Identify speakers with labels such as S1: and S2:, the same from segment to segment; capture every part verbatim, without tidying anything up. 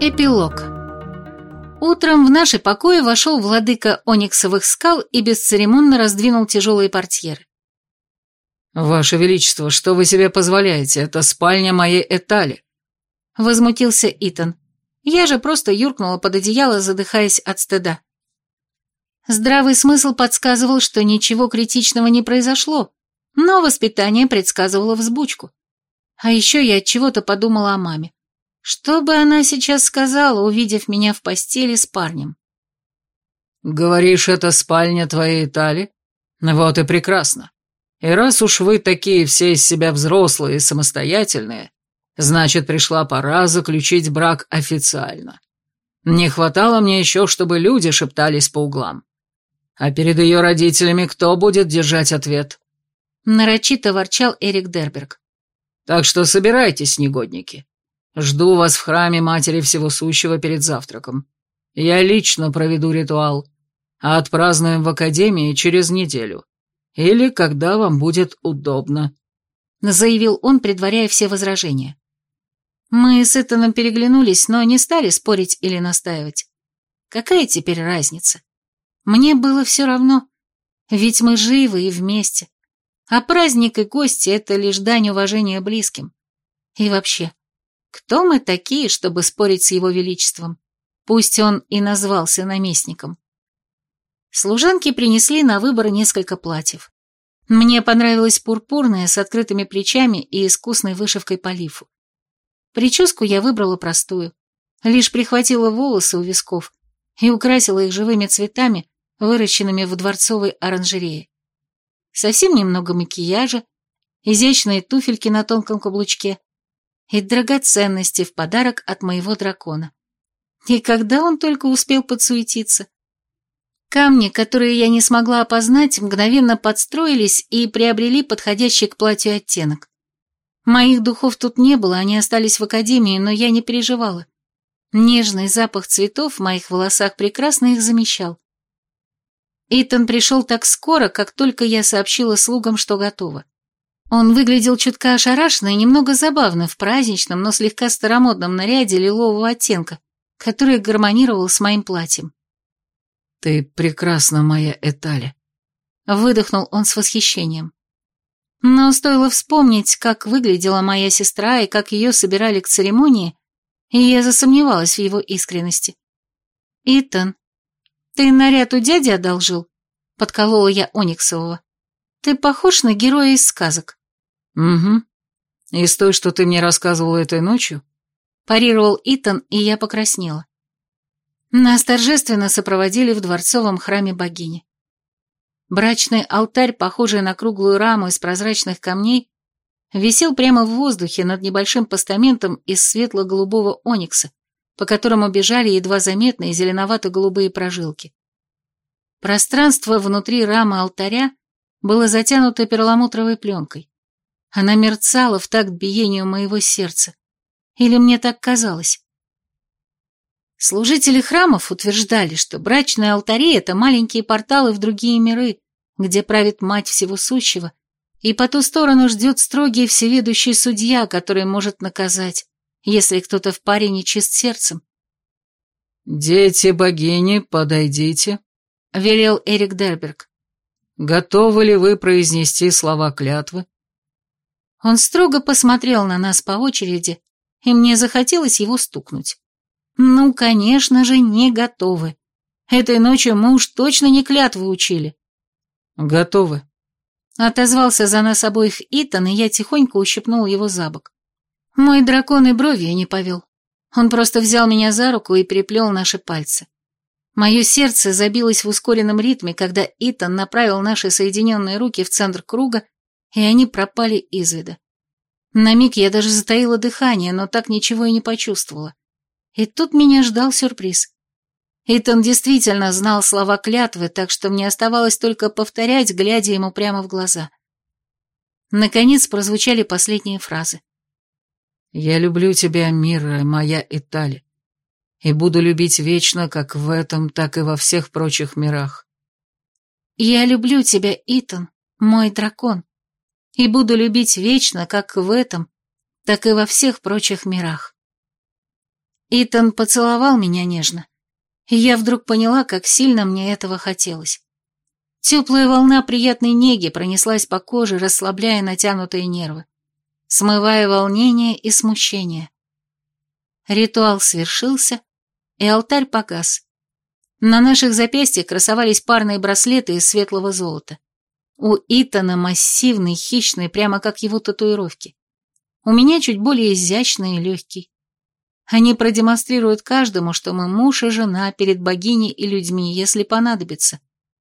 S1: Эпилог. Утром в наши покои вошел владыка ониксовых скал и бесцеремонно раздвинул тяжелые портьеры.
S2: «Ваше Величество, что вы себе позволяете? Это спальня моей Этали!»
S1: Возмутился Итан. Я же просто юркнула под одеяло, задыхаясь от стыда. Здравый смысл подсказывал, что ничего критичного не произошло, но воспитание предсказывало взбучку. А еще я от чего-то подумала о маме. Что бы она сейчас сказала, увидев меня в постели с парнем?
S2: «Говоришь, это спальня твоей Этали? Вот и прекрасно. И раз уж вы такие все из себя взрослые и самостоятельные, значит, пришла пора заключить брак официально. Не хватало мне еще, чтобы люди шептались по углам. А перед ее родителями кто будет держать ответ?»
S1: Нарочито ворчал Эрик Дерберг.
S2: «Так что собирайтесь, негодники. Жду вас в храме Матери Всего Сущего перед завтраком. Я лично проведу ритуал, а отпразднуем в Академии через неделю. Или когда вам будет удобно», —
S1: заявил он, предваряя все возражения. Мы с Итаном переглянулись, но не стали спорить или настаивать. Какая теперь разница? Мне было все равно, ведь мы живы и вместе. А праздник и гости — это лишь дань уважения близким. И вообще, кто мы такие, чтобы спорить с его величеством? Пусть он и назвался наместником. Служанки принесли на выбор несколько платьев. Мне понравилось пурпурное с открытыми плечами и искусной вышивкой по лифу. Прическу я выбрала простую, лишь прихватила волосы у висков и украсила их живыми цветами, выращенными в дворцовой оранжерее. Совсем немного макияжа, изящные туфельки на тонком каблучке и драгоценности в подарок от моего дракона. И когда он только успел подсуетиться? Камни, которые я не смогла опознать, мгновенно подстроились и приобрели подходящий к платью оттенок. Моих духов тут не было, они остались в академии, но я не переживала. Нежный запах цветов в моих волосах прекрасно их замещал. Итан пришел так скоро, как только я сообщила слугам, что готово. Он выглядел чутка ошарашенно и немного забавно в праздничном, но слегка старомодном наряде лилового оттенка, который гармонировал с моим платьем.
S2: «Ты прекрасна, моя Этали», — выдохнул он с восхищением. Но стоило вспомнить, как выглядела моя сестра и как ее собирали к церемонии, и я засомневалась в его искренности. «Итан, ты наряд у дяди одолжил?» — подколола я Ониксового. «Ты похож на героя из сказок». «Угу. Из той, что ты мне рассказывала этой ночью?»
S1: — парировал Итан, и я покраснела. Нас торжественно сопроводили в дворцовом храме богини. Брачный алтарь, похожий на круглую раму из прозрачных камней, висел прямо в воздухе над небольшим постаментом из светло-голубого оникса, по которому бежали едва заметные зеленовато-голубые прожилки. Пространство внутри рамы алтаря было затянуто перламутровой пленкой. Она мерцала в такт биению моего сердца. Или мне так казалось? Служители храмов утверждали, что брачные алтари — это маленькие порталы в другие миры, где правит Мать Всего Сущего, и по ту сторону ждет строгий всеведущий судья, который может наказать, если кто-то в паре нечист сердцем.
S2: «Дети богини, подойдите», — велел Эрик Дерберг. «Готовы ли вы произнести слова клятвы?»
S1: Он строго посмотрел на нас по очереди, и мне захотелось его стукнуть. Ну, конечно же, не готовы. Этой ночью мы уж точно не клятвы учили.
S2: «Готовы», —
S1: отозвался за нас обоих Итан, и я тихонько ущипнул его за бок. Мой дракон и бровью не повел. Он просто взял меня за руку и переплел наши пальцы. Мое сердце забилось в ускоренном ритме, когда Итан направил наши соединенные руки в центр круга, и они пропали из вида. На миг я даже затаила дыхание, но так ничего и не почувствовала. И тут меня ждал сюрприз. Итан действительно знал слова клятвы, так что мне оставалось только повторять, глядя ему прямо в глаза. Наконец прозвучали последние фразы.
S2: «Я люблю тебя, Мира, моя Этали, и буду любить вечно как в этом, так и во всех прочих мирах».
S1: «Я люблю тебя, Итан, мой дракон, и буду любить вечно как в этом, так и во всех прочих мирах». Итан поцеловал меня нежно, и я вдруг поняла, как сильно мне этого хотелось. Теплая волна приятной неги пронеслась по коже, расслабляя натянутые нервы, смывая волнение и смущение. Ритуал свершился, и алтарь погас. На наших запястьях красовались парные браслеты из светлого золота. У Итана массивный, хищный, прямо как его татуировки. У меня чуть более изящный и легкий. Они продемонстрируют каждому, что мы муж и жена перед богиней и людьми, если понадобится.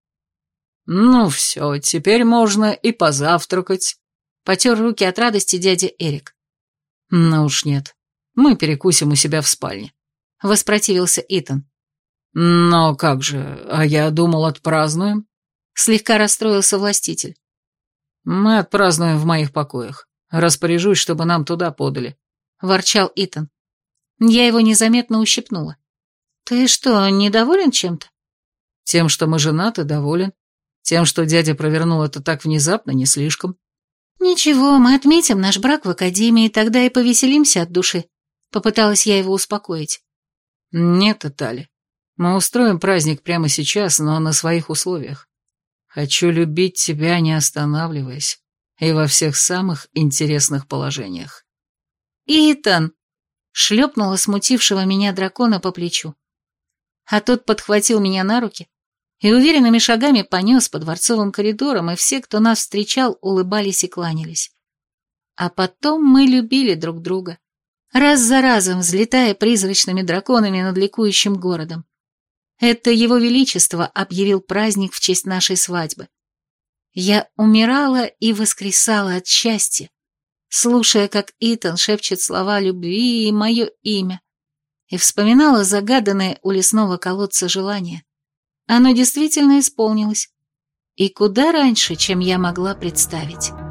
S2: «Ну все, теперь можно и позавтракать»,
S1: — потер руки от радости дядя Эрик.
S2: «Ну уж нет, мы перекусим у себя в спальне»,
S1: — воспротивился Итан.
S2: «Но как же, а я думал, отпразднуем», —
S1: слегка расстроился властитель.
S2: «Мы отпразднуем в моих покоях. Распоряжусь, чтобы нам туда подали»,
S1: — ворчал Итан. Я его незаметно ущипнула. «Ты что, недоволен чем-то?»
S2: «Тем, что мы женаты, доволен. Тем, что дядя провернул это так внезапно, не слишком».
S1: «Ничего, мы отметим наш брак в академии, тогда и повеселимся от души», — попыталась я его успокоить.
S2: «Нет, Этали, мы устроим праздник прямо сейчас, но на своих условиях. Хочу любить тебя, не останавливаясь, и во всех самых интересных положениях».
S1: «Итан!» — шлепнула смутившего меня дракона по плечу. А тот подхватил меня на руки и уверенными шагами понес по дворцовым коридорам, и все, кто нас встречал, улыбались и кланялись. А потом мы любили друг друга, раз за разом взлетая призрачными драконами над ликующим городом. Это его величество объявил праздник в честь нашей свадьбы. Я умирала и воскресала от счастья, слушая, как Итан шепчет слова любви и мое имя, и вспоминала загаданное у лесного колодца желание. Оно действительно исполнилось, и куда раньше, чем я могла представить.